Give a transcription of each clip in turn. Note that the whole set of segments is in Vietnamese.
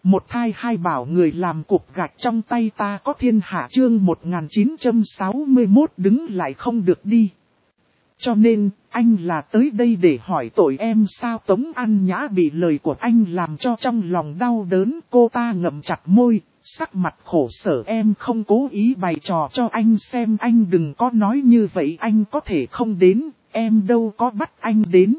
Một thai hai bảo người làm cục gạch trong tay ta có thiên hạ chương 1961 đứng lại không được đi. Cho nên, anh là tới đây để hỏi tội em sao? Tống An Nhã bị lời của anh làm cho trong lòng đau đớn. Cô ta ngậm chặt môi, sắc mặt khổ sở. Em không cố ý bày trò cho anh xem, anh đừng có nói như vậy, anh có thể không đến, em đâu có bắt anh đến.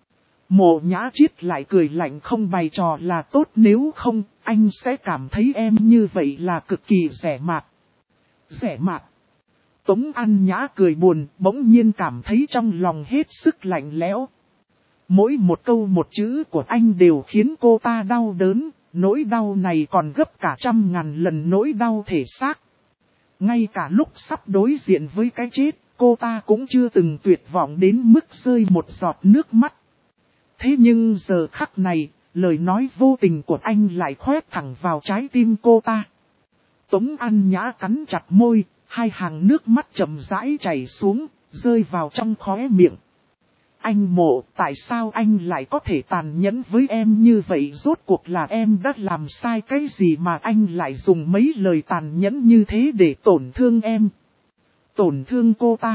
Mộ Nhã Triết lại cười lạnh, không bày trò là tốt, nếu không, anh sẽ cảm thấy em như vậy là cực kỳ rẻ mạt. Rẻ mạt. Tống An Nhã cười buồn, bỗng nhiên cảm thấy trong lòng hết sức lạnh lẽo. Mỗi một câu một chữ của anh đều khiến cô ta đau đớn, nỗi đau này còn gấp cả 100.000 lần nỗi đau thể xác. Ngay cả lúc sắp đối diện với cái chết, cô ta cũng chưa từng tuyệt vọng đến mức rơi một giọt nước mắt. Thế nhưng giờ khắc này, lời nói vô tình của anh lại khoét thẳng vào trái tim cô ta. Tống An Nhã cắn chặt môi, hai hàng nước mắt chậm rãi chảy xuống, rơi vào trong khóe miệng. Anh Mộ, tại sao anh lại có thể tàn nhẫn với em như vậy? Rốt cuộc là em đã làm sai cái gì mà anh lại dùng mấy lời tàn nhẫn như thế để tổn thương em? Tổn thương cô ta?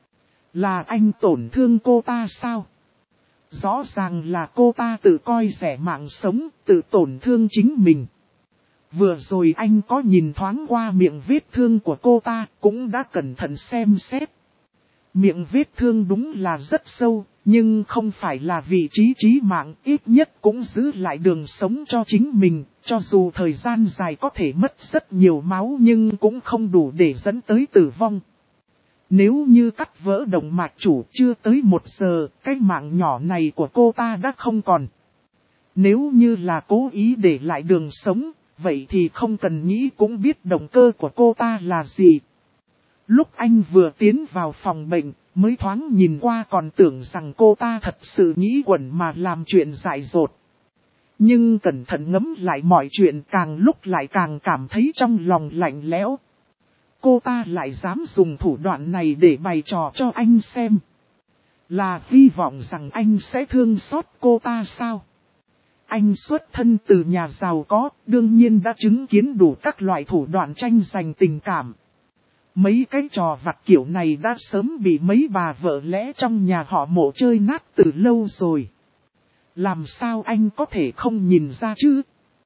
Là anh tổn thương cô ta sao? Rõ ràng là cô ta tự coi rẻ mạng sống, tự tổn thương chính mình. Vừa rồi anh có nhìn thoáng qua miệng vết thương của cô ta, cũng đã cẩn thận xem xét. Miệng vết thương đúng là rất sâu, nhưng không phải là vị trí chí mạng, ít nhất cũng giữ lại đường sống cho chính mình, cho dù thời gian dài có thể mất rất nhiều máu nhưng cũng không đủ để dẫn tới tử vong. Nếu như cắt vỡ động mạch chủ chưa tới 1 giờ, cái mạng nhỏ này của cô ta đã không còn. Nếu như là cố ý để lại đường sống, vậy thì không cần nghĩ cũng biết động cơ của cô ta là gì. Lúc anh vừa tiến vào phòng bệnh, mới thoáng nhìn qua còn tưởng rằng cô ta thật sự nghĩ quẩn mà làm chuyện dại dột. Nhưng cẩn thận ngẫm lại mọi chuyện, càng lúc lại càng cảm thấy trong lòng lạnh lẽo. Cô ta lại dám dùng thủ đoạn này để bày trò cho anh xem. Là hy vọng rằng anh sẽ thương xót cô ta sao? Anh xuất thân từ nhà giàu có, đương nhiên đã chứng kiến đủ các loại thủ đoạn tranh giành tình cảm. Mấy cái trò vặt kiểu này đã sớm bị mấy bà vợ lẽ trong nhà họ Mộ chơi nát từ lâu rồi. Làm sao anh có thể không nhìn ra chứ?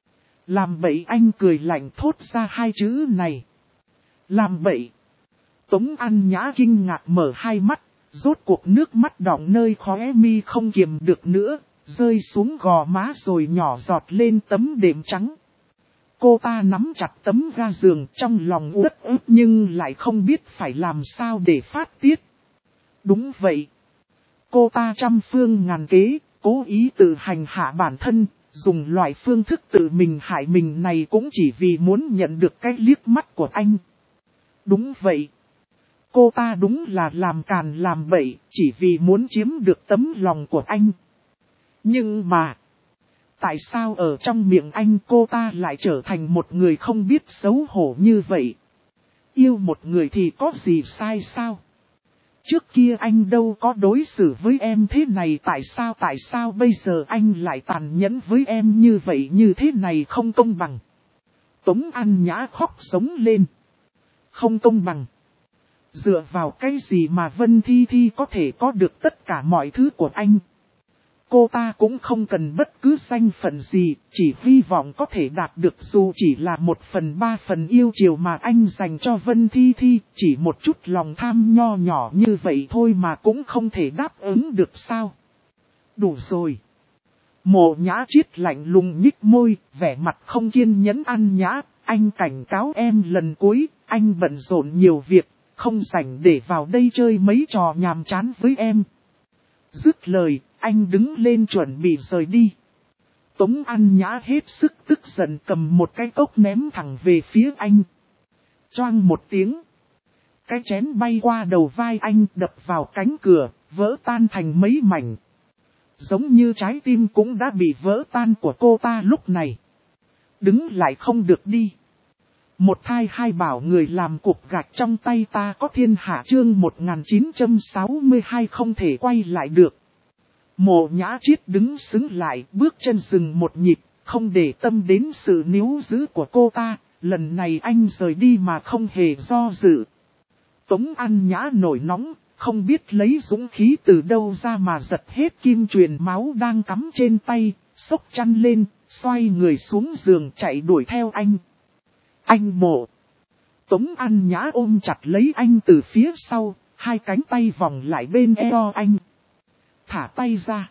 Làm bậy, anh cười lạnh thốt ra hai chữ này. Làm bậy. Tống An Nhã kinh ngạc mở hai mắt, rốt cuộc nước mắt đọng nơi khóe mi không kiềm được nữa, rơi xuống gò má rồi nhỏ giọt lên tấm đệm trắng. Cô ta nắm chặt tấm ga giường, trong lòng uất ức nhưng lại không biết phải làm sao để phát tiết. Đúng vậy. Cô ta trăm phương ngàn kế, cố ý tự hành hạ bản thân, dùng loại phương thức tự mình hại mình này cũng chỉ vì muốn nhận được cái liếc mắt của anh. Đúng vậy. Cô ta đúng là làm càn làm bậy, chỉ vì muốn chiếm được tấm lòng của anh. Nhưng mà, tại sao ở trong miệng anh cô ta lại trở thành một người không biết xấu hổ như vậy? Yêu một người thì có gì sai sao? Trước kia anh đâu có đối xử với em thế này, tại sao bây giờ anh lại tàn nhẫn với em như vậy, như thế này không công bằng. Tống An Nhã khóc sống lên. Không công bằng. Dựa vào cái gì mà Vân Thi Thi có thể có được tất cả mọi thứ của anh? Cô ta cũng không cần bất cứ danh phận gì, chỉ hy vọng có thể đạt được dù chỉ là 1/3 yêu chiều mà anh dành cho Vân Thi Thi, chỉ một chút lòng tham nho nhỏ như vậy thôi mà cũng không thể đáp ứng được sao? Đủ rồi. Mộ Nhã Triết lạnh lùng nhích môi, vẻ mặt không kiên nhẫn. An Nhã, anh cảnh cáo em lần cuối, anh bận rộn nhiều việc, không rảnh để vào đây chơi mấy trò nhàm chán với em. Dứt lời, anh đứng lên chuẩn bị rời đi. Tống An Nhã hết sức tức giận cầm một cái cốc ném thẳng về phía anh. Choang một tiếng. Cái chén bay qua đầu vai anh, đập vào cánh cửa, vỡ tan thành mấy mảnh. Giống như trái tim cũng đã bị vỡ tan của cô ta lúc này. Đứng lại không được đi. Một thai hai bảo người làm cục gạch trong tay ta có thiên hạ chương 1962 không thể quay lại được. Mộ Nhã Triết đứng xứng lại, bước chân dừng một nhịp, không để tâm đến sự níu giữ của cô ta, lần này anh rời đi mà không hề do dự. Tống An Nhã nổi nóng, không biết lấy dũng khí từ đâu ra mà giật hết kim truyền máu đang cắm trên tay, xốc chăn lên, xoay người xuống giường chạy đuổi theo anh. Anh Mộ! Tống An Nhã ôm chặt lấy anh từ phía sau, hai cánh tay vòng lại bên eo anh. Thả tay ra.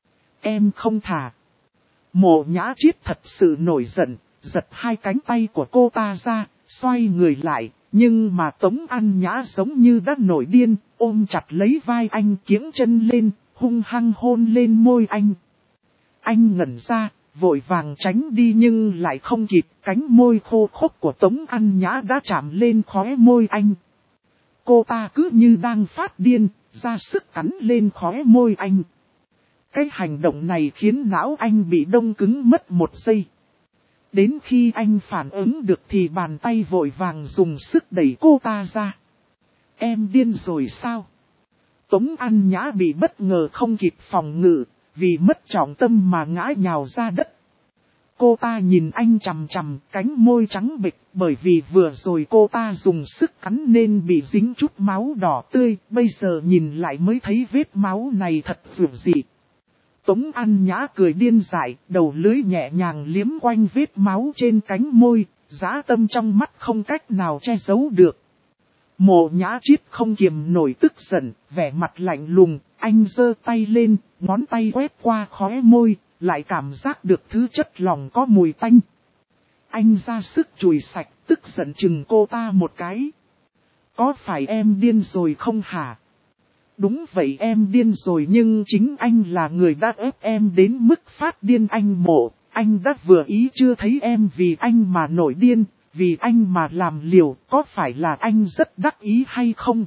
Em không thả. Mộ Nhã Triết thật sự nổi giận, giật hai cánh tay của cô ta ra, xoay người lại, nhưng mà Tống An Nhã giống như đã nổi điên, ôm chặt lấy vai anh kiếng chân lên, hung hăng hôn lên môi anh. Anh ngẩn ra, vội vàng tránh đi nhưng lại không kịp, cánh môi khô khốc của Tống An Nhã đã chạm lên khóe môi anh. Cô ta cứ như đang phát điên, ra sức cắn lên khóe môi anh. Cái hành động này khiến não anh bị đông cứng mất một giây. Đến khi anh phản ứng được thì bàn tay vội vàng dùng sức đẩy cô ta ra. Em điên rồi sao? Tống An Nhã bị bất ngờ không kịp phòng ngự, vì mất trọng tâm mà ngã nhào ra đất. Cô ta nhìn anh chằm chằm, cánh môi trắng bệch, bởi vì vừa rồi cô ta dùng sức cắn nên bị dính chút máu đỏ tươi, bây giờ nhìn lại mới thấy vết máu này thật dữ dị. Tống An Nhã cười điên dại, đầu lưỡi nhẹ nhàng liếm quanh vết máu trên cánh môi, dã tâm trong mắt không cách nào che giấu được. Mộ Nhã Triết không kiềm nổi tức giận, vẻ mặt lạnh lùng, anh giơ tay lên, ngón tay quét qua khóe môi, lại cảm giác được thứ chất lỏng có mùi tanh. Anh ra sức chùi sạch, tức giận chừng cô ta một cái. Có phải em điên rồi không hả? Đúng vậy em điên rồi nhưng chính anh là người đã ép em đến mức phát điên anh Mộ. Anh đã vừa ý chưa thấy em vì anh mà nổi điên, vì anh mà làm liều, có phải là anh rất đắc ý hay không?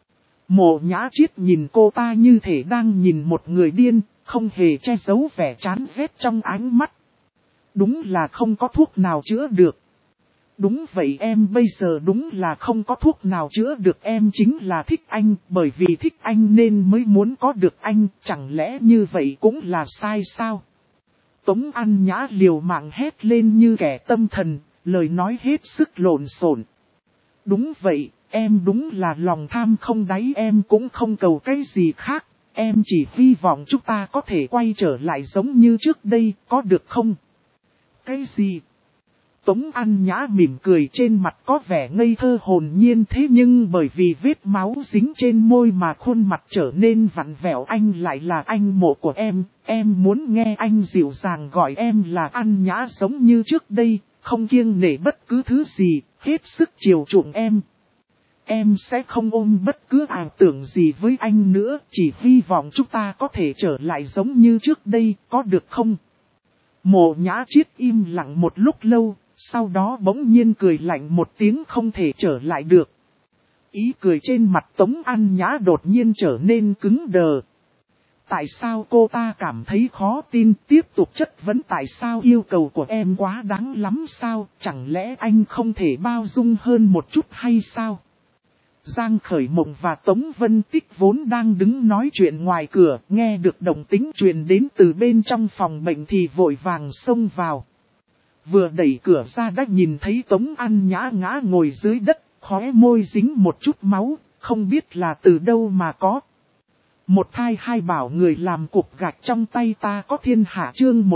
Mộ Nhã Triết nhìn cô ta như thể đang nhìn một người điên, không hề che giấu vẻ chán ghét trong ánh mắt. Đúng là không có thuốc nào chữa được. Đúng vậy em bây giờ đúng là không có thuốc nào chữa được em chính là thích anh, bởi vì thích anh nên mới muốn có được anh, chẳng lẽ như vậy cũng là sai sao? Tống An Nhã liều mạng hét lên như kẻ tâm thần, lời nói hết sức lộn xộn. Đúng vậy, em đúng là lòng tham không đáy em cũng không cầu cái gì khác, em chỉ hy vọng chúng ta có thể quay trở lại giống như trước đây, có được không? Cái gì? Tống An Nhã mỉm cười trên mặt có vẻ ngây thơ hồn nhiên thế nhưng bởi vì vết máu dính trên môi mà khuôn mặt trở nên vặn vẹo anh lại là anh Mộ của em muốn nghe anh dịu dàng gọi em là An Nhã giống như trước đây, không kiêng nể bất cứ thứ gì, hết sức chiều chuộng em. Em sẽ không ôm bất cứ ảo tưởng gì với anh nữa, chỉ hy vọng chúng ta có thể trở lại giống như trước đây, có được không? Mộ Nhã Triết im lặng một lúc lâu. Sau đó bỗng nhiên cười lạnh một tiếng không thể trở lại được. Ý cười trên mặt Tống An Nhã đột nhiên trở nên cứng đờ. Tại sao cô ta cảm thấy khó tin tiếp tục chất vấn tại sao yêu cầu của em quá đáng lắm sao, chẳng lẽ anh không thể bao dung hơn một chút hay sao? Giang Khởi Mộng và Tống Vân Tích vốn đang đứng nói chuyện ngoài cửa, nghe được động tĩnh truyền đến từ bên trong phòng bệnh thì vội vàng xông vào. Vừa đẩy cửa ra đã nhìn thấy Tống An Nhã ngã ngồi dưới đất, khóe môi dính một chút máu, không biết là từ đâu mà có. Một thai hai bảo người làm cục gạch trong tay ta có thiên hạ chương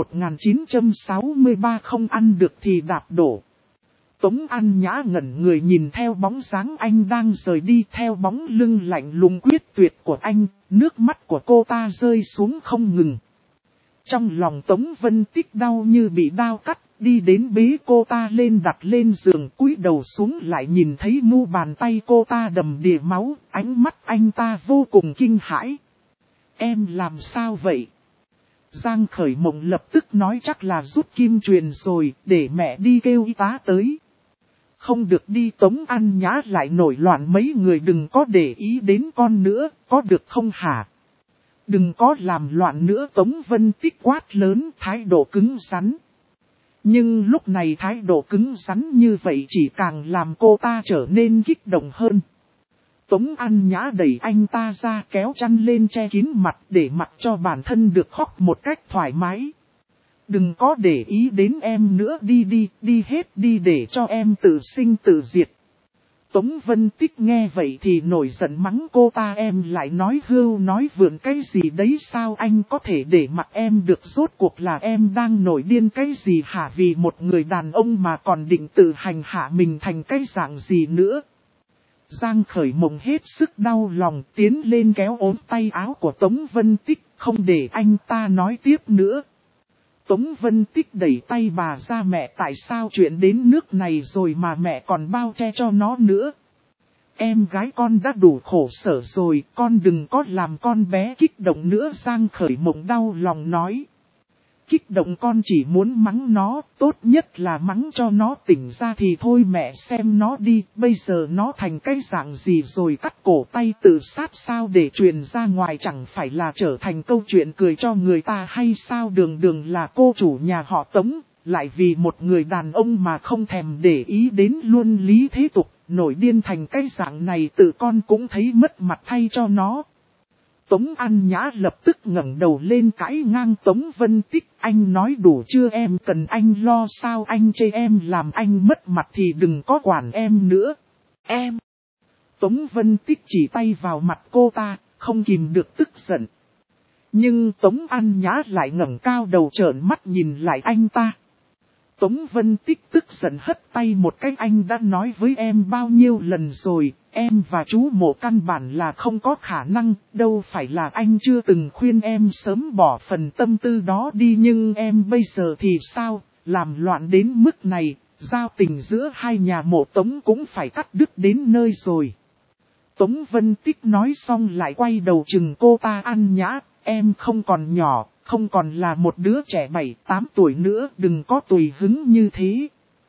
1963 không ăn được thì đạp đổ. Tống An Nhã ngẩn người nhìn theo bóng dáng anh đang rời đi theo bóng lưng lạnh lùng quyết tuyệt của anh, nước mắt của cô ta rơi xuống không ngừng. Trong lòng Tống Vân Tích đau như bị đao cắt. Đi đến bế cô ta lên đặt lên giường cúi đầu xuống lại nhìn thấy mu bàn tay cô ta đầm đìa máu, ánh mắt anh ta vô cùng kinh hãi. Em làm sao vậy? Giang Khởi Mộng lập tức nói chắc là rút kim truyền rồi, để mẹ đi kêu y tá tới. Không được đi Tống An Nhã lại nổi loạn mấy người đừng có để ý đến con nữa, có được không hả? Đừng có làm loạn nữa Tống Vân Tích quát lớn thái độ cứng rắn. Nhưng lúc này thái độ cứng rắn như vậy chỉ càng làm cô ta trở nên kích động hơn. Tống An Nhã đẩy anh ta ra kéo chăn lên che kín mặt để mặc cho bản thân được khóc một cách thoải mái. Đừng có để ý đến em nữa, đi hết đi để cho em tự sinh tự diệt. Tống Vân Tích nghe vậy thì nổi giận mắng cô ta, em lại nói hưu nói vượn cái gì đấy, sao anh có thể để mặc em được, rốt cuộc là em đang nổi điên cái gì hả, vì một người đàn ông mà còn định tự hành hạ mình thành cái dạng gì nữa. Giang Khởi Mộng hết sức đau lòng tiến lên kéo ốm tay áo của Tống Vân Tích, không để anh ta nói tiếp nữa. Tống Vân Tích đẩy tay bà ra, mẹ tại sao chuyện đến nước này rồi mà mẹ còn bao che cho nó nữa. Em gái con đã đủ khổ sở rồi, con đừng có làm con bé kích động nữa. Giang Khởi Mộng đau lòng nói. Kích động con chỉ muốn mắng nó, tốt nhất là mắng cho nó tỉnh ra thì thôi, mẹ xem nó đi, bây giờ nó thành cái dạng gì rồi, cắt cổ tay tự sát sao để truyền ra ngoài, chẳng phải là trở thành câu chuyện cười cho người ta hay sao. Đường đường là cô chủ nhà họ Tống, lại vì một người đàn ông mà không thèm để ý đến luân lý thế tục, nổi điên thành cái dạng này, tự con cũng thấy mất mặt thay cho nó. Tống An Nhã lập tức ngẩng đầu lên cãi ngang Tống Vân Tích, anh nói đủ chưa, em cần anh lo sao, anh chê em làm anh mất mặt thì đừng có quản em nữa. Em! Tống Vân Tích chỉ tay vào mặt cô ta, không kìm được tức giận. Nhưng Tống An Nhã lại ngẩng cao đầu trợn mắt nhìn lại anh ta. Tống Vân Tích tức giận hất tay một cái, anh đã nói với em bao nhiêu lần rồi, em và chú Mộ căn bản là không có khả năng, đâu phải là anh chưa từng khuyên em sớm bỏ phần tâm tư đó đi, nhưng em bây giờ thì sao, làm loạn đến mức này, giao tình giữa hai nhà Mộ Tống cũng phải cắt đứt đến nơi rồi. Tống Vân Tích nói xong lại quay đầu chừng cô ta, An Nhã, em không còn nhỏ, không còn là một đứa trẻ 7-8 tuổi nữa, đừng có tùy hứng như thế.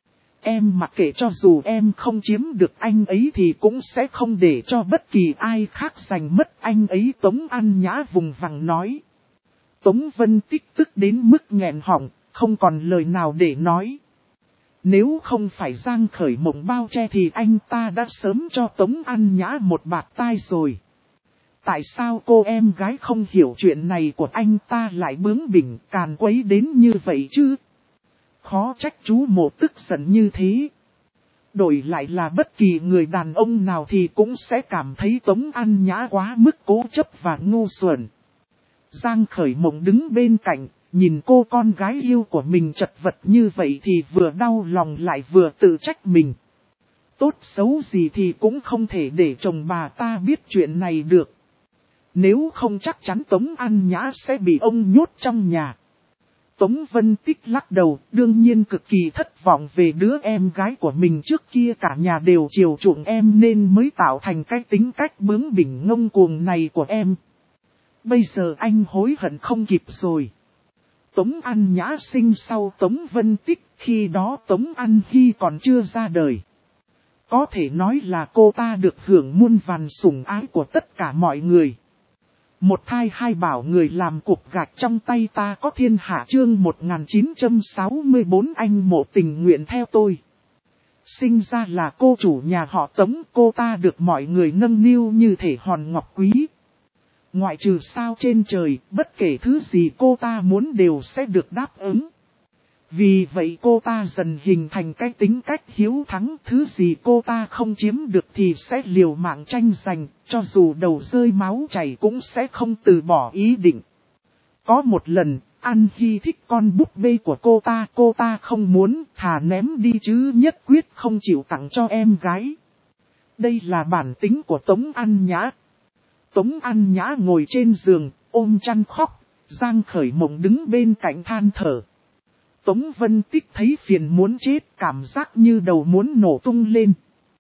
Em mặc kệ, cho dù em không chiếm được anh ấy thì cũng sẽ không để cho bất kỳ ai khác giành mất anh ấy. Tống An Nhã vùng vằng nói. Tống Vân Tích tức đến mức nghẹn họng, không còn lời nào để nói. Nếu không phải Giang Khởi Mộng bao che thì anh ta đã sớm cho Tống An Nhã một bạt tai rồi. Tại sao cô em gái không hiểu chuyện này của anh ta lại bướng bỉnh càn quấy đến như vậy chứ? Khó trách chú Mộ tức giận như thế. Đổi lại là bất kỳ người đàn ông nào thì cũng sẽ cảm thấy Tống An Nhã quá mức cố chấp và ngu xuẩn. Giang Khởi Mộng đứng bên cạnh, nhìn cô con gái yêu của mình chật vật như vậy thì vừa đau lòng lại vừa tự trách mình. Tốt xấu gì thì cũng không thể để chồng bà ta biết chuyện này được. Nếu không chắc chắn Tống An Nhã sẽ bị ông nhốt trong nhà. Tống Vân Tích lắc đầu, đương nhiên cực kỳ thất vọng về đứa em gái của mình, trước kia cả nhà đều chiều chuộng em nên mới tạo thành cái tính cách bướng bỉnh ngông cuồng này của em. Bây giờ anh hối hận không kịp rồi. Tống An Nhã sinh sau Tống Vân Tích, khi đó Tống An Hy còn chưa ra đời. Có thể nói là cô ta được hưởng muôn vàn sủng ái của tất cả mọi người. Một thai hai bảo người làm cục gạch trong tay ta có thiên hạ, chương 1964 anh Mộ tình nguyện theo tôi. Sinh ra là cô chủ nhà họ Tống, cô ta được mọi người nâng niu như thể hòn ngọc quý. Ngoại trừ sao trên trời, bất kể thứ gì cô ta muốn đều sẽ được đáp ứng. Vì vậy cô ta dần hình thành cái tính cách hiếu thắng, thứ gì cô ta không chiếm được thì sẽ liều mạng tranh giành, cho dù đầu rơi máu chảy cũng sẽ không từ bỏ ý định. Có một lần, An Hy thích con búp bê của cô ta không muốn, thà ném đi chứ nhất quyết không chịu tặng cho em gái. Đây là bản tính của Tống An Nhã. Tống An Nhã ngồi trên giường, ôm chăn khóc, Giang Khởi Mộng đứng bên cạnh than thở. Tống Vân Tích thấy phiền muốn chết, cảm giác như đầu muốn nổ tung lên.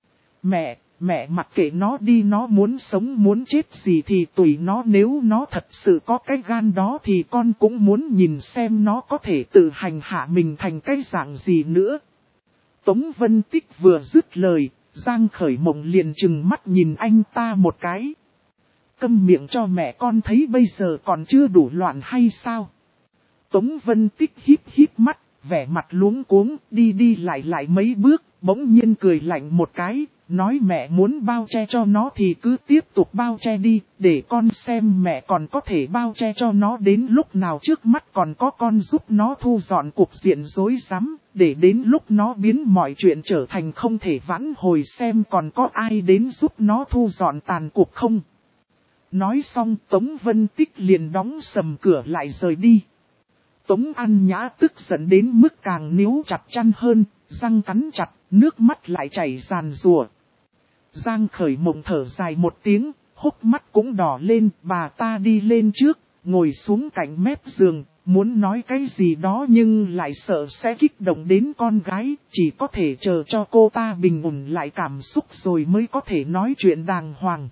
Mẹ mặc kệ nó đi, nó muốn sống muốn chết gì thì tùy nó, nếu nó thật sự có cái gan đó thì con cũng muốn nhìn xem nó có thể tự hành hạ mình thành cái dạng gì nữa. Tống Vân Tích vừa dứt lời, Giang Khởi Mộng liền trừng mắt nhìn anh ta một cái. Câm miệng cho mẹ, con thấy bây giờ còn chưa đủ loạn hay sao? Tống Vân Tích híp mắt, vẻ mặt luống cuống, đi lại mấy bước, bỗng nhiên cười lạnh một cái, nói mẹ muốn bao che cho nó thì cứ tiếp tục bao che đi, để con xem mẹ còn có thể bao che cho nó đến lúc nào, trước mắt còn có con giúp nó thu dọn cục diện rối rắm, để đến lúc nó biến mọi chuyện trở thành không thể vãn hồi xem còn có ai đến giúp nó thu dọn tàn cuộc không. Nói xong Tống Vân Tích liền đóng sầm cửa lại rời đi. Tống An Nhã tức giận đến mức càng níu chặt chăn hơn, răng cắn chặt, nước mắt lại chảy ràn rùa. Giang Khởi Mộng thở dài một tiếng, hốc mắt cũng đỏ lên, bà ta đi lên trước, ngồi xuống cạnh mép giường, muốn nói cái gì đó nhưng lại sợ sẽ kích động đến con gái, chỉ có thể chờ cho cô ta bình ổn lại cảm xúc rồi mới có thể nói chuyện đàng hoàng.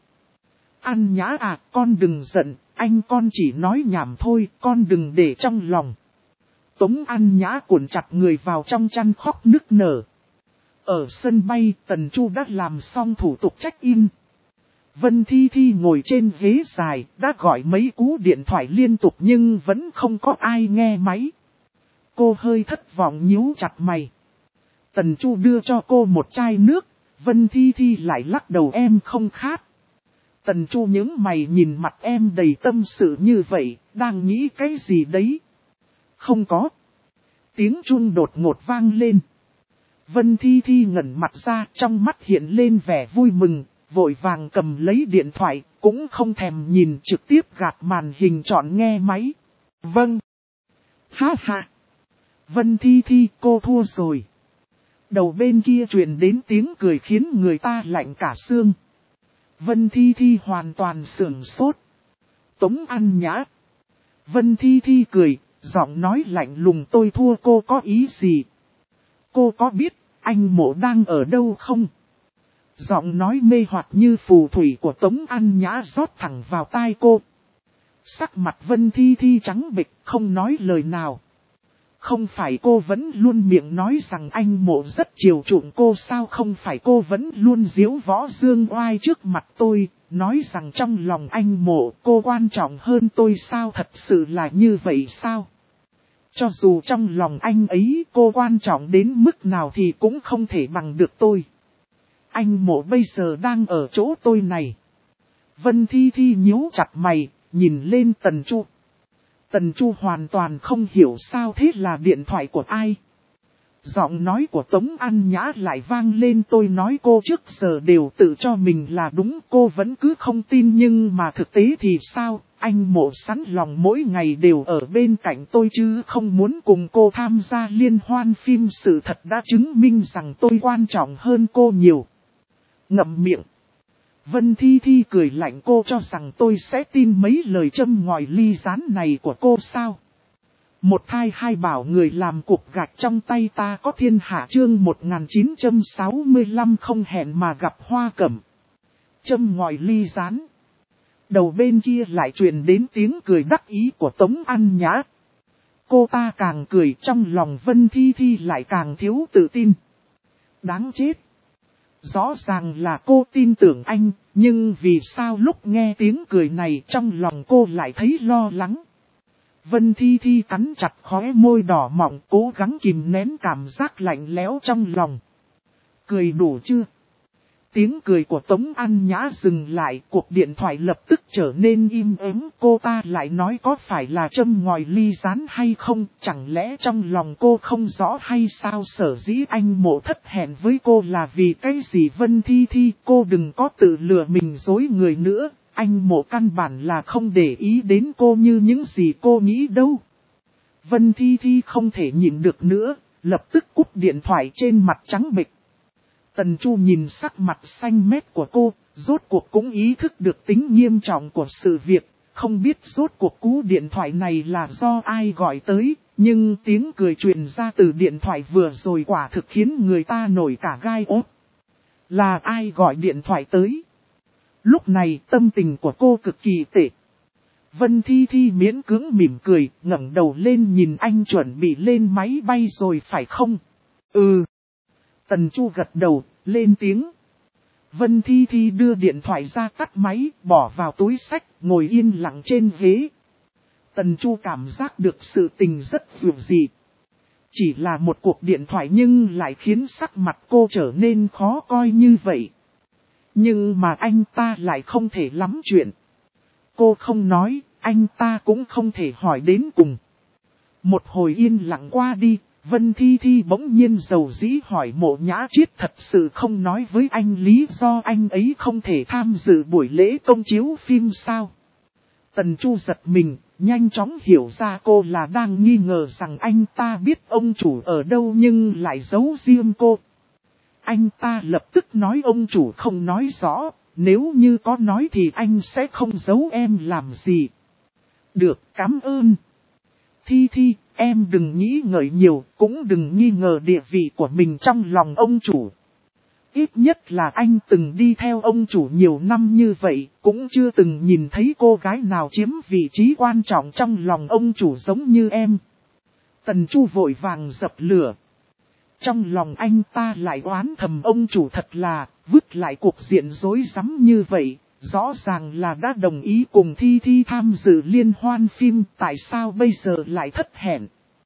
An Nhã à, con đừng giận, anh con chỉ nói nhảm thôi, con đừng để trong lòng. Tống An Nhã cuộn chặt người vào trong chăn khóc nức nở. Ở sân bay, Tần Chu đã làm xong thủ tục check-in. Vân Thi Thi ngồi trên ghế dài, đã gọi mấy cú điện thoại liên tục nhưng vẫn không có ai nghe máy. Cô hơi thất vọng nhíu chặt mày. Tần Chu đưa cho cô một chai nước, Vân Thi Thi lại lắc đầu em không khát. Tần Chu nhướng mày nhìn mặt em đầy tâm sự như vậy, đang nghĩ cái gì đấy? Không có. Tiếng chuông đột ngột vang lên. Vân Thi Thi ngẩn mặt ra, trong mắt hiện lên vẻ vui mừng, vội vàng cầm lấy điện thoại, cũng không thèm nhìn, trực tiếp gạt màn hình chọn nghe máy. Vâng. Ha ha. Vân Thi Thi, cô thua rồi. Đầu bên kia truyền đến tiếng cười khiến người ta lạnh cả xương. Vân Thi Thi hoàn toàn sửng sốt. Tống An Nhã. Vân Thi Thi cười, giọng nói lạnh lùng tôi thua cô có ý gì? Cô có biết anh Mộ đang ở đâu không? Giọng nói mê hoặc như phù thủy của Tống An Nhã rót thẳng vào tai cô. Sắc mặt Vân Thi Thi trắng bệch không nói lời nào. Không phải cô vẫn luôn miệng nói rằng anh Mộ rất chiều chuộng cô sao, không phải cô vẫn luôn giễu võ dương oai trước mặt tôi, nói rằng trong lòng anh Mộ cô quan trọng hơn tôi sao, thật sự là như vậy sao? Cho dù trong lòng anh ấy cô quan trọng đến mức nào thì cũng không thể bằng được tôi. Anh Mộ bây giờ đang ở chỗ tôi này. Vân Thi Thi nhíu chặt mày, nhìn lên Tần Chu. Tần Chu hoàn toàn không hiểu sao thế là điện thoại của ai. Giọng nói của Tống An Nhã lại vang lên, tôi nói cô trước giờ đều tự cho mình là đúng, cô vẫn cứ không tin, nhưng mà thực tế thì sao, anh Mộ sẵn lòng mỗi ngày đều ở bên cạnh tôi chứ không muốn cùng cô tham gia liên hoan phim, sự thật đã chứng minh rằng tôi quan trọng hơn cô nhiều. Ngậm miệng. Vân Thi Thi cười lạnh, cô cho rằng tôi sẽ tin mấy lời châm ngòi ly gián này của cô sao? Một thai hai bảo người làm cục gạch trong tay ta có thiên hạ, chương 1965 không hẹn mà gặp Hoa Cẩm. Châm ngòi ly gián. Đầu bên kia lại truyền đến tiếng cười đắc ý của Tống An Nhã. Cô ta càng cười, trong lòng Vân Thi Thi lại càng thiếu tự tin. Đáng chết. Rõ ràng là cô tin tưởng anh, nhưng vì sao lúc nghe tiếng cười này trong lòng cô lại thấy lo lắng. Vân Thi Thi cắn chặt khóe môi đỏ mọng, cố gắng kìm nén cảm giác lạnh lẽo trong lòng. Cười đủ chưa? Tiếng cười của Tống An Nhã dừng lại, cuộc điện thoại lập tức trở nên im ắng. Cô ta lại nói có phải là châm ngòi ly gián hay không, chẳng lẽ trong lòng cô không rõ hay sao? Sở dĩ anh Mộ thất hẹn với cô là vì cái gì? Vân Thi Thi, cô đừng có tự lừa mình dối người nữa, anh Mộ căn bản là không để ý đến cô như những gì cô nghĩ đâu. Vân Thi Thi không thể nhịn được nữa, lập tức cúp điện thoại, trên mặt trắng bệch. Tần Chu nhìn sắc mặt xanh mét của cô, rốt cuộc cũng ý thức được tính nghiêm trọng của sự việc, không biết rốt cuộc cú điện thoại này là do ai gọi tới, nhưng tiếng cười truyền ra từ điện thoại vừa rồi quả thực khiến người ta nổi cả gai ốt. Là ai gọi điện thoại tới? Lúc này tâm tình của cô cực kỳ tệ. Vân Thi Thi miễn cưỡng mỉm cười, ngẩng đầu lên nhìn anh, chuẩn bị lên máy bay rồi phải không? Ừ. Tần Chu gật đầu, lên tiếng. Vân Thi Thi đưa điện thoại ra tắt máy, bỏ vào túi xách, ngồi yên lặng trên ghế. Tần Chu cảm giác được sự tình rất dịu dị. Chỉ là một cuộc điện thoại nhưng lại khiến sắc mặt cô trở nên khó coi như vậy. Nhưng mà anh ta lại không thể lắm chuyện. Cô không nói, anh ta cũng không thể hỏi đến cùng. Một hồi yên lặng qua đi, Vân Thi Thi bỗng nhiên dầu dĩ hỏi Mộ Nhã Triết thật sự không nói với anh lý do anh ấy không thể tham dự buổi lễ công chiếu phim sao. Tần Chu giật mình, nhanh chóng hiểu ra cô là đang nghi ngờ rằng anh ta biết ông chủ ở đâu nhưng lại giấu riêng cô. Anh ta lập tức nói ông chủ không nói rõ, nếu như có nói thì anh sẽ không giấu em làm gì. Được, cảm ơn. Thi Thi, em đừng nghĩ ngợi nhiều, cũng đừng nghi ngờ địa vị của mình trong lòng ông chủ. Ít nhất là anh từng đi theo ông chủ nhiều năm như vậy, cũng chưa từng nhìn thấy cô gái nào chiếm vị trí quan trọng trong lòng ông chủ giống như em. Tần Chu vội vàng dập lửa. Trong lòng anh ta lại oán thầm ông chủ thật là, vứt lại cuộc diện rối rắm như vậy, rõ ràng là đã đồng ý cùng Thi Thi tham dự liên hoan phim, tại sao bây giờ lại thất hẹn.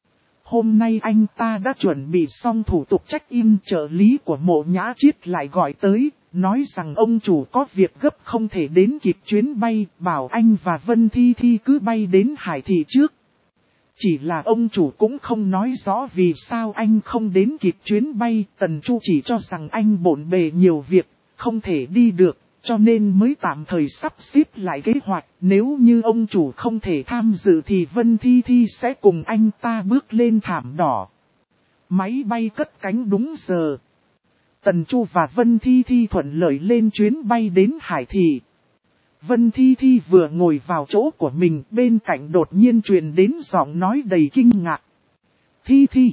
Hôm nay anh ta đã chuẩn bị xong thủ tục check-in, trợ lý của Mộ Nhã Triết lại gọi tới, nói rằng ông chủ có việc gấp không thể đến kịp chuyến bay, bảo anh và Vân Thi Thi cứ bay đến Hải Thị trước. Chỉ là ông chủ cũng không nói rõ vì sao anh không đến kịp chuyến bay, Tần Chu chỉ cho rằng anh bộn bề nhiều việc, không thể đi được, cho nên mới tạm thời sắp xếp lại kế hoạch. Nếu như ông chủ không thể tham dự thì Vân Thi Thi sẽ cùng anh ta bước lên thảm đỏ. Máy bay cất cánh đúng giờ. Tần Chu và Vân Thi Thi thuận lợi lên chuyến bay đến Hải Thị. Vân Thi Thi vừa ngồi vào chỗ của mình, bên cạnh đột nhiên truyền đến giọng nói đầy kinh ngạc. Thi Thi.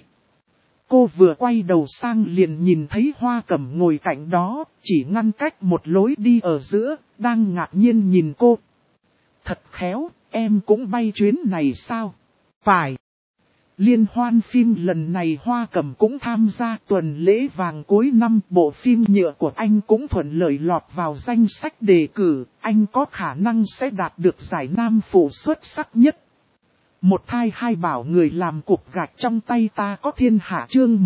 Cô vừa quay đầu sang liền nhìn thấy Hoa Cẩm ngồi cạnh đó, chỉ ngăn cách một lối đi ở giữa, đang ngạc nhiên nhìn cô. Thật khéo, em cũng bay chuyến này sao? Phải. Liên hoan phim lần này Hoa Cẩm cũng tham gia, tuần lễ vàng cuối năm, bộ phim nhựa của anh cũng thuận lợi lọt vào danh sách đề cử, anh có khả năng sẽ đạt được giải nam phụ xuất sắc nhất. Một thai hai bảo người làm cục gạch trong tay ta có thiên hạ chương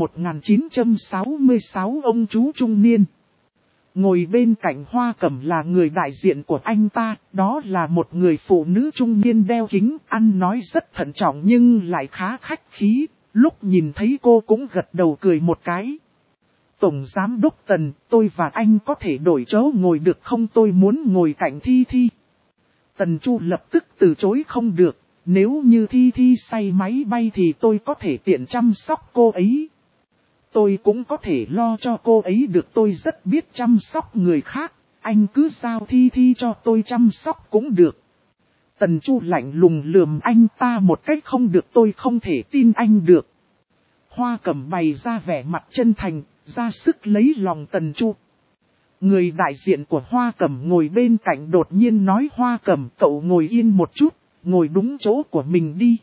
1966 ông chú trung niên. Ngồi bên cạnh Hoa Cẩm là người đại diện của anh ta, đó là một người phụ nữ trung niên đeo kính, ăn nói rất thận trọng nhưng lại khá khách khí, lúc nhìn thấy cô cũng gật đầu cười một cái. Tổng Giám Đốc Tần, tôi và anh có thể đổi chỗ ngồi được không, tôi muốn ngồi cạnh Thi Thi. Tần Chu lập tức từ chối không được, nếu như Thi Thi say máy bay thì tôi có thể tiện chăm sóc cô ấy. Tôi cũng có thể lo cho cô ấy được, tôi rất biết chăm sóc người khác, anh cứ giao Thi Thi cho tôi chăm sóc cũng được. Tần Chu lạnh lùng lườm anh ta một cách không được, tôi không thể tin anh được. Hoa Cẩm bày ra vẻ mặt chân thành, ra sức lấy lòng Tần Chu. Người đại diện của Hoa Cẩm ngồi bên cạnh đột nhiên nói Hoa Cẩm cậu ngồi yên một chút, ngồi đúng chỗ của mình đi.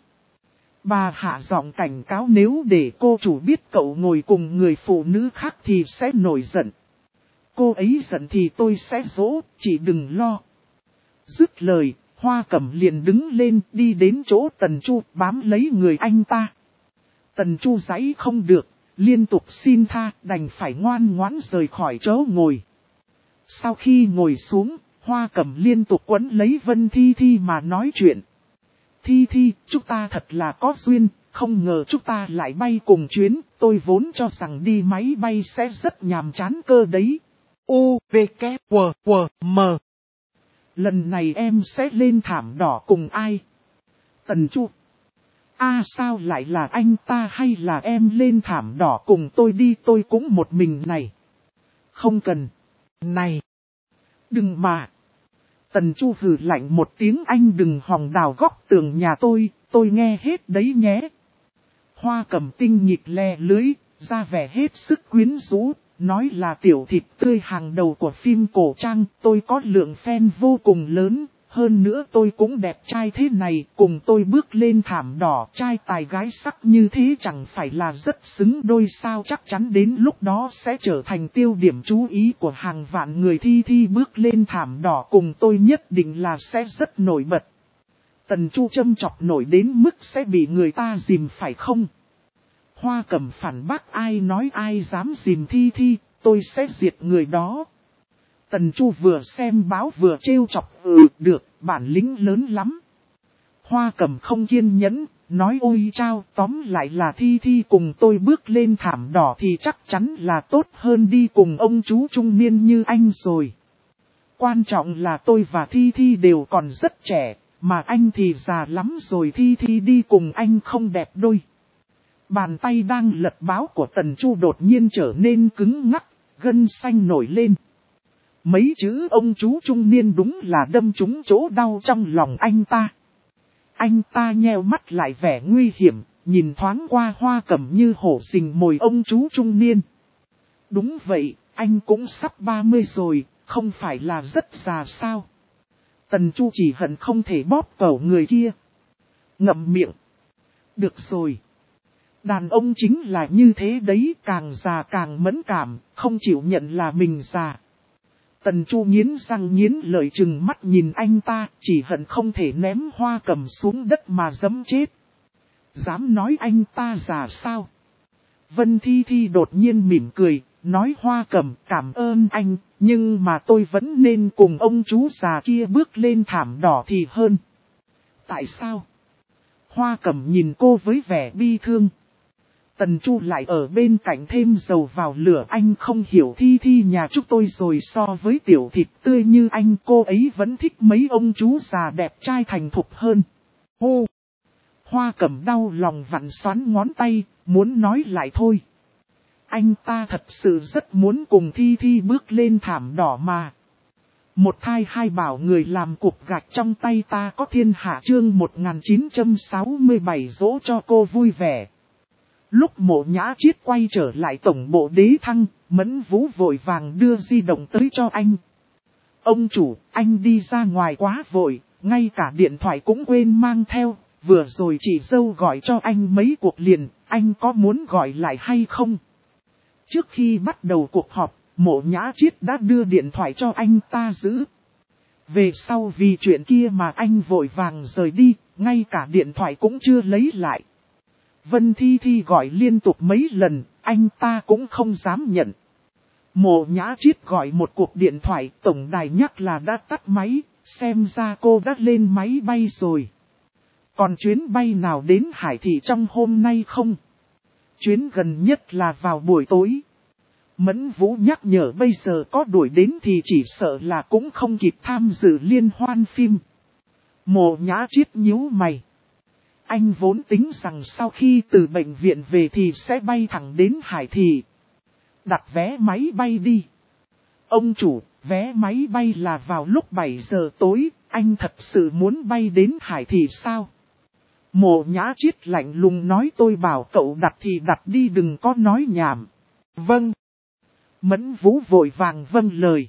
Bà hạ giọng cảnh cáo nếu để cô chủ biết cậu ngồi cùng người phụ nữ khác thì sẽ nổi giận. Cô ấy giận thì tôi sẽ dỗ, chỉ đừng lo. Dứt lời, Hoa Cẩm liền đứng lên đi đến chỗ Tần Chu bám lấy người anh ta. Tần Chu giãy không được, liên tục xin tha, đành phải ngoan ngoãn rời khỏi chỗ ngồi. Sau khi ngồi xuống, Hoa Cẩm liên tục quấn lấy Vân Thi Thi mà nói chuyện. Thi Thi, chúng ta thật là có duyên, không ngờ chúng ta lại bay cùng chuyến, tôi vốn cho rằng đi máy bay sẽ rất nhàm chán cơ đấy. U, V, K, W, W, M. Lần này em sẽ lên thảm đỏ cùng ai? Tần Chu. Sao lại là anh ta hay là em lên thảm đỏ cùng tôi đi, tôi cũng một mình này. Không cần. Này. Đừng mà. Tần Chu hừ lạnh một tiếng, anh đừng hòng đào góc tường nhà tôi nghe hết đấy nhé. Hoa Cẩm tinh nhịp le lưới, ra vẻ hết sức quyến rũ, nói là tiểu thịt tươi hàng đầu của phim cổ trang, tôi có lượng fan vô cùng lớn, hơn nữa tôi cũng đẹp trai thế này, cùng tôi bước lên thảm đỏ, trai tài gái sắc như thế chẳng phải là rất xứng đôi sao, chắc chắn đến lúc đó sẽ trở thành tiêu điểm chú ý của hàng vạn người. Thi Thi bước lên thảm đỏ cùng tôi nhất định là sẽ rất nổi bật. Tần Chu châm chọc nổi đến mức sẽ bị người ta dìm phải không? Hoa Cẩm phản bác ai nói ai dám dìm Thi Thi, tôi sẽ diệt người đó. Tần Chu vừa xem báo vừa trêu chọc, được, bản lĩnh lớn lắm. Hoa Cẩm không kiên nhẫn, nói ôi chao, tóm lại là Thi Thi cùng tôi bước lên thảm đỏ thì chắc chắn là tốt hơn đi cùng ông chú trung niên như anh rồi. Quan trọng là tôi và Thi Thi đều còn rất trẻ, mà anh thì già lắm rồi, Thi Thi đi cùng anh không đẹp đôi. Bàn tay đang lật báo của Tần Chu đột nhiên trở nên cứng ngắc, gân xanh nổi lên. Mấy chữ ông chú trung niên đúng là đâm trúng chỗ đau trong lòng anh ta. Anh ta nheo mắt lại vẻ nguy hiểm, nhìn thoáng qua Hoa Cẩm như hổ rình mồi ông chú trung niên. Đúng vậy, anh cũng sắp 30 rồi, không phải là rất già sao? Tần Chu chỉ hận không thể bóp cổ người kia. Ngậm miệng. Được rồi. Đàn ông chính là như thế đấy, càng già càng mẫn cảm, không chịu nhận là mình già. Tần Chu nghiến răng nghiến lợi trừng mắt nhìn anh ta, chỉ hận không thể ném Hoa Cẩm xuống đất mà giẫm chết. Dám nói anh ta già sao? Vân Thi Thi đột nhiên mỉm cười, nói Hoa Cẩm cảm ơn anh, nhưng mà tôi vẫn nên cùng ông chú già kia bước lên thảm đỏ thì hơn. Tại sao? Hoa Cẩm nhìn cô với vẻ bi thương. Tần Chu lại ở bên cạnh thêm dầu vào lửa, anh không hiểu Thi Thi nhà chúng tôi rồi, so với tiểu thịt tươi như anh cô ấy vẫn thích mấy ông chú già đẹp trai thành thục hơn. Hô! Hoa Cẩm đau lòng vặn xoắn ngón tay, muốn nói lại thôi. Anh ta thật sự rất muốn cùng Thi Thi bước lên thảm đỏ mà. Một thai hai bảo người làm cục gạch trong tay ta có thiên hạ, chương 1967 dỗ cho cô vui vẻ. Lúc Mộ Nhã Chiết quay trở lại tổng bộ Đế Thăng, Mẫn Vũ vội vàng đưa di động tới cho anh. Ông chủ, anh đi ra ngoài quá vội, ngay cả điện thoại cũng quên mang theo, vừa rồi chị dâu gọi cho anh mấy cuộc liền, anh có muốn gọi lại hay không? Trước khi bắt đầu cuộc họp, Mộ Nhã Chiết đã đưa điện thoại cho anh ta giữ. Về sau vì chuyện kia mà anh vội vàng rời đi, ngay cả điện thoại cũng chưa lấy lại. Vân Thi Thi gọi liên tục mấy lần, anh ta cũng không dám nhận. Mộ Nhã Chiết gọi một cuộc điện thoại, tổng đài nhắc là đã tắt máy, xem ra cô đã lên máy bay rồi. Còn chuyến bay nào đến Hải Thị trong hôm nay không? Chuyến gần nhất là vào buổi tối. Mẫn Vũ nhắc nhở bây giờ có đuổi đến thì chỉ sợ là cũng không kịp tham dự liên hoan phim. Mộ Nhã Chiết nhíu mày. Anh vốn tính rằng sau khi từ bệnh viện về thì sẽ bay thẳng đến Hải Thị. Đặt vé máy bay đi. Ông chủ, vé máy bay là vào lúc 7 giờ tối, anh thật sự muốn bay đến Hải Thị sao? Mộ Nhã Chiết lạnh lùng nói, tôi bảo cậu đặt thì đặt đi, đừng có nói nhảm. Vâng. Mẫn Vũ vội vàng vâng lời.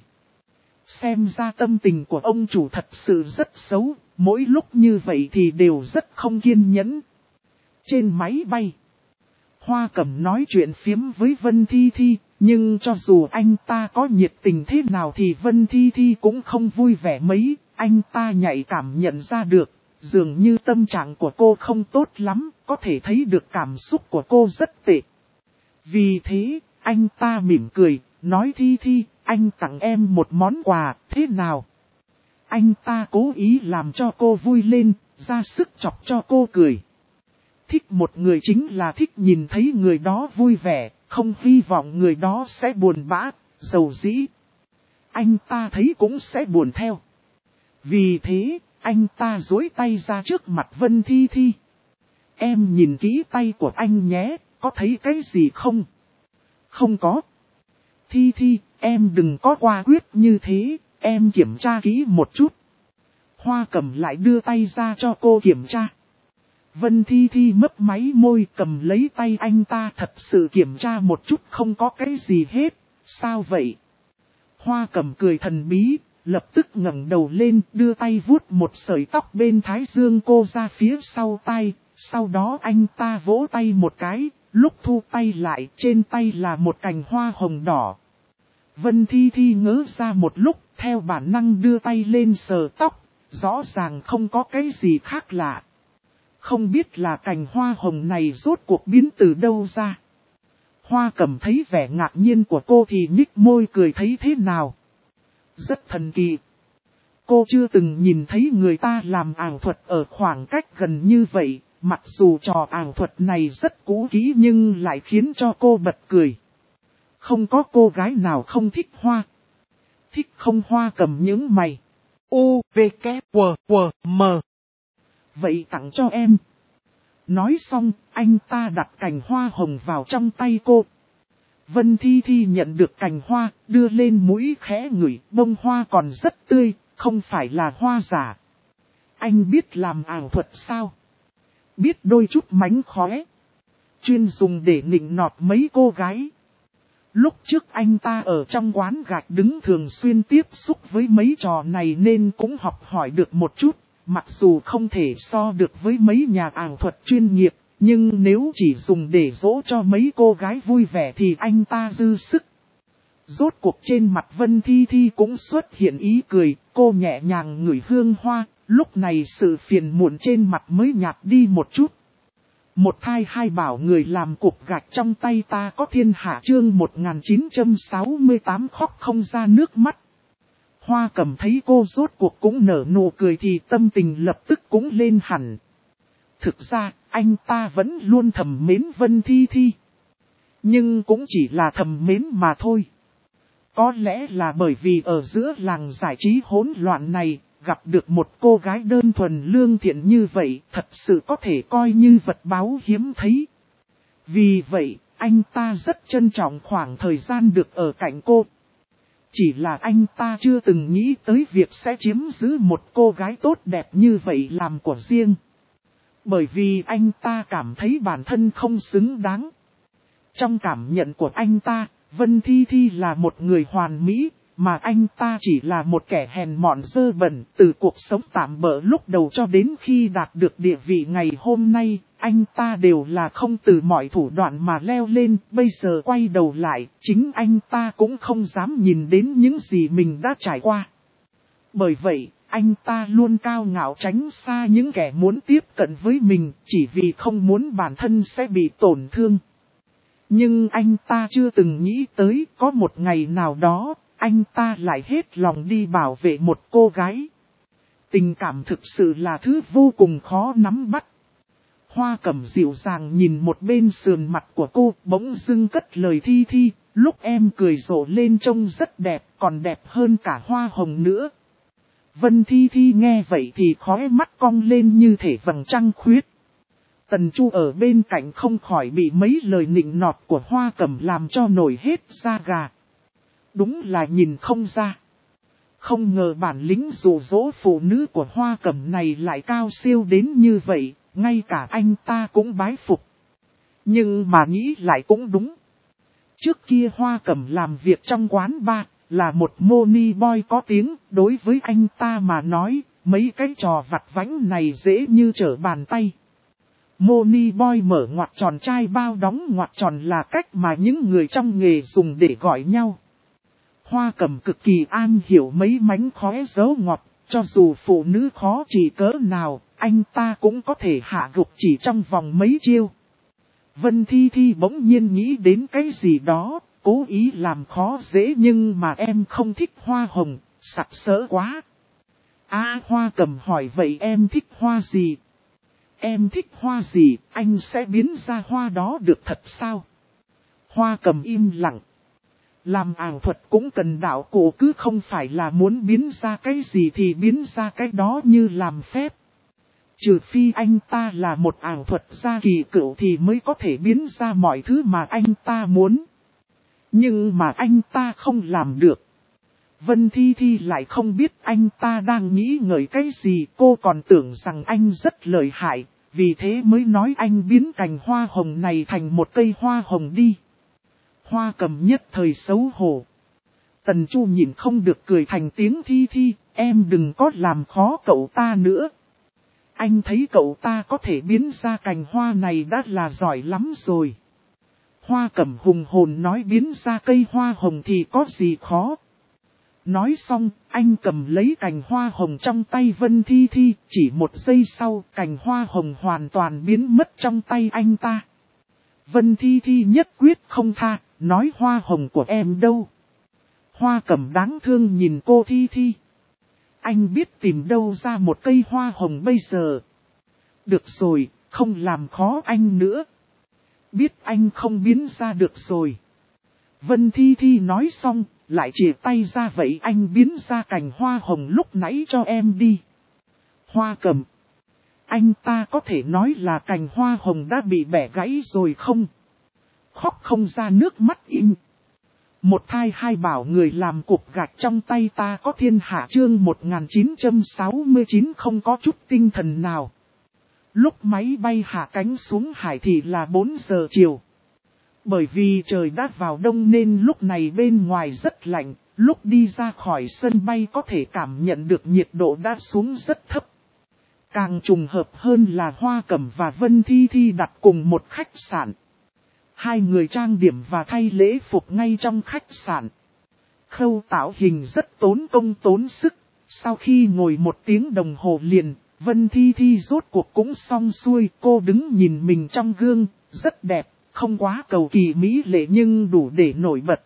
Xem ra tâm tình của ông chủ thật sự rất xấu, mỗi lúc như vậy thì đều rất không kiên nhẫn. Trên máy bay, Hoa Cẩm nói chuyện phiếm với Vân Thi Thi, nhưng cho dù anh ta có nhiệt tình thế nào thì Vân Thi Thi cũng không vui vẻ mấy, anh ta nhạy cảm nhận ra được, dường như tâm trạng của cô không tốt lắm, có thể thấy được cảm xúc của cô rất tệ. Vì thế, anh ta mỉm cười, nói Thi Thi, anh tặng em một món quà, thế nào? Anh ta cố ý làm cho cô vui lên, ra sức chọc cho cô cười. Thích một người chính là thích nhìn thấy người đó vui vẻ, không hy vọng người đó sẽ buồn bã, dầu dĩ. Anh ta thấy cũng sẽ buồn theo. Vì thế, anh ta duỗi tay ra trước mặt Vân Thi Thi. Em nhìn kỹ tay của anh nhé, có thấy cái gì không? Không có. Thi Thi, em đừng có qua quyết như thế, em kiểm tra kỹ một chút. Hoa Cẩm lại đưa tay ra cho cô kiểm tra. Vân Thi Thi mấp máy môi, cầm lấy tay anh ta, thật sự kiểm tra một chút, không có cái gì hết. Sao vậy? Hoa Cẩm cười thần bí, lập tức ngẩng đầu lên, đưa tay vuốt một sợi tóc bên thái dương cô ra phía sau tay. Sau đó anh ta vỗ tay một cái, lúc thu tay lại, trên tay là một cành hoa hồng đỏ. Vân Thi Thi ngớ ra một lúc, theo bản năng đưa tay lên sờ tóc, rõ ràng không có cái gì khác lạ. Không biết là cành hoa hồng này rốt cuộc biến từ đâu ra. Hoa Cẩm thấy vẻ ngạc nhiên của cô thì nhích môi cười, thấy thế nào? Rất thần kỳ. Cô chưa từng nhìn thấy người ta làm ảo thuật ở khoảng cách gần như vậy, mặc dù trò ảo thuật này rất cũ kỹ nhưng lại khiến cho cô bật cười. Không có cô gái nào không thích hoa. Thích không? Hoa cầm những mày. U, V, K, W, W, M. Vậy tặng cho em. Nói xong, anh ta đặt cành hoa hồng vào trong tay cô. Vân Thi Thi nhận được cành hoa, đưa lên mũi khẽ ngửi, bông hoa còn rất tươi, không phải là hoa giả. Anh biết làm ảo thuật sao? Biết đôi chút mánh khóe. Chuyên dùng để nịnh nọt mấy cô gái. Lúc trước anh ta ở trong quán gạch đứng thường xuyên tiếp xúc với mấy trò này nên cũng học hỏi được một chút. Mặc dù không thể so được với mấy nhà ảo thuật chuyên nghiệp, nhưng nếu chỉ dùng để dỗ cho mấy cô gái vui vẻ thì anh ta dư sức. Rốt cuộc trên mặt Vân Thi Thi cũng xuất hiện ý cười, cô nhẹ nhàng ngửi hương hoa, lúc này sự phiền muộn trên mặt mới nhạt đi một chút. Một thai hai bảo người làm cục gạch trong tay ta có thiên hạ chương 1968 khóc không ra nước mắt. Hoa Cầm thấy cô rốt cuộc cũng nở nụ cười thì tâm tình lập tức cũng lên hẳn. Thực ra, anh ta vẫn luôn thầm mến Vân Thi Thi. Nhưng cũng chỉ là thầm mến mà thôi. Có lẽ là bởi vì ở giữa làng giải trí hỗn loạn này, gặp được một cô gái đơn thuần lương thiện như vậy, thật sự có thể coi như vật báu hiếm thấy. Vì vậy, anh ta rất trân trọng khoảng thời gian được ở cạnh cô. Chỉ là anh ta chưa từng nghĩ tới việc sẽ chiếm giữ một cô gái tốt đẹp như vậy làm của riêng. Bởi vì anh ta cảm thấy bản thân không xứng đáng. Trong cảm nhận của anh ta, Vân Thi Thi là một người hoàn mỹ, mà anh ta chỉ là một kẻ hèn mọn dơ bẩn. Từ cuộc sống tạm bỡ lúc đầu cho đến khi đạt được địa vị ngày hôm nay, anh ta đều là không từ mọi thủ đoạn mà leo lên. Bây giờ quay đầu lại, chính anh ta cũng không dám nhìn đến những gì mình đã trải qua. Bởi vậy, anh ta luôn cao ngạo tránh xa những kẻ muốn tiếp cận với mình, chỉ vì không muốn bản thân sẽ bị tổn thương. Nhưng anh ta chưa từng nghĩ tới có một ngày nào đó, anh ta lại hết lòng đi bảo vệ một cô gái. Tình cảm thực sự là thứ vô cùng khó nắm bắt. Hoa Cầm dịu dàng nhìn một bên sườn mặt của cô, bỗng dưng cất lời: Thi Thi, lúc em cười rộ lên trông rất đẹp, còn đẹp hơn cả hoa hồng nữa. Vân Thi Thi nghe vậy thì khóe mắt cong lên như thể vầng trăng khuyết. Tần Chu ở bên cạnh không khỏi bị mấy lời nịnh nọt của Hoa Cầm làm cho nổi hết da gà. Đúng là nhìn không ra. Không ngờ bản lĩnh dụ dỗ phụ nữ của Hoa Cầm này lại cao siêu đến như vậy, ngay cả anh ta cũng bái phục. Nhưng mà nghĩ lại cũng đúng. Trước kia Hoa Cầm làm việc trong quán bar, là một money boy có tiếng, đối với anh ta mà nói, mấy cái trò vặt vãnh này dễ như trở bàn tay. Money boy mở ngoặc tròn chai bao đóng ngoặc tròn là cách mà những người trong nghề dùng để gọi nhau. Hoa Cầm cực kỳ an hiểu mấy mánh khóe dấu ngọt, cho dù phụ nữ khó chỉ cỡ nào, anh ta cũng có thể hạ gục chỉ trong vòng mấy chiêu. Vân Thi Thi bỗng nhiên nghĩ đến cái gì đó, cố ý làm khó dễ nhưng mà em không thích hoa hồng, sặc sỡ quá. Hoa Cầm hỏi vậy em thích hoa gì? Em thích hoa gì, anh sẽ biến ra hoa đó được thật sao? Hoa Cầm im lặng. Làm ảo thuật cũng cần đạo cổ, cứ không phải là muốn biến ra cái gì thì biến ra cái đó như làm phép. Trừ phi anh ta là một ảo thuật gia kỳ cựu thì mới có thể biến ra mọi thứ mà anh ta muốn. Nhưng mà anh ta không làm được. Vân Thi Thi lại không biết anh ta đang nghĩ ngợi cái gì, cô còn tưởng rằng anh rất lợi hại, vì thế mới nói anh biến cành hoa hồng này thành một cây hoa hồng đi. Hoa Cầm nhất thời xấu hổ. Tần Chu nhìn không được cười thành tiếng: Thi Thi, em đừng có làm khó cậu ta nữa. Anh thấy cậu ta có thể biến ra cành hoa này đã là giỏi lắm rồi. Hoa Cầm hùng hồn nói: biến ra cây hoa hồng thì có gì khó. Nói xong, anh cầm lấy cành hoa hồng trong tay Vân Thi Thi, chỉ một giây sau, cành hoa hồng hoàn toàn biến mất trong tay anh ta. Vân Thi Thi nhất quyết không tha, nói: hoa hồng của em đâu? Hoa Cẩm đáng thương nhìn cô Thi Thi. Anh biết tìm đâu ra một cây hoa hồng bây giờ. Được rồi, không làm khó anh nữa. Biết anh không biến ra được rồi. Vân Thi Thi nói xong, lại chìa tay ra vậy anh biến ra cành hoa hồng lúc nãy cho em đi. Hoa Cẩm. Anh ta có thể nói là cành hoa hồng đã bị bẻ gãy rồi không? Khóc không ra nước mắt im. Một thai hai bảo người làm cục gạch trong tay ta có thiên hạ chương 1969 không có chút tinh thần nào. Lúc máy bay hạ cánh xuống hải thì là 4 giờ chiều. Bởi vì trời đã vào đông nên lúc này bên ngoài rất lạnh, lúc đi ra khỏi sân bay có thể cảm nhận được nhiệt độ đã xuống rất thấp. Càng trùng hợp hơn là Hoa Cẩm và Vân Thi Thi đặt cùng một khách sạn. Hai người trang điểm và thay lễ phục ngay trong khách sạn. Khâu tạo hình rất tốn công tốn sức. Sau khi ngồi 1 tiếng đồng hồ liền, Vân Thi Thi rốt cuộc cũng xong xuôi. Cô đứng nhìn mình trong gương, rất đẹp, không quá cầu kỳ mỹ lệ nhưng đủ để nổi bật.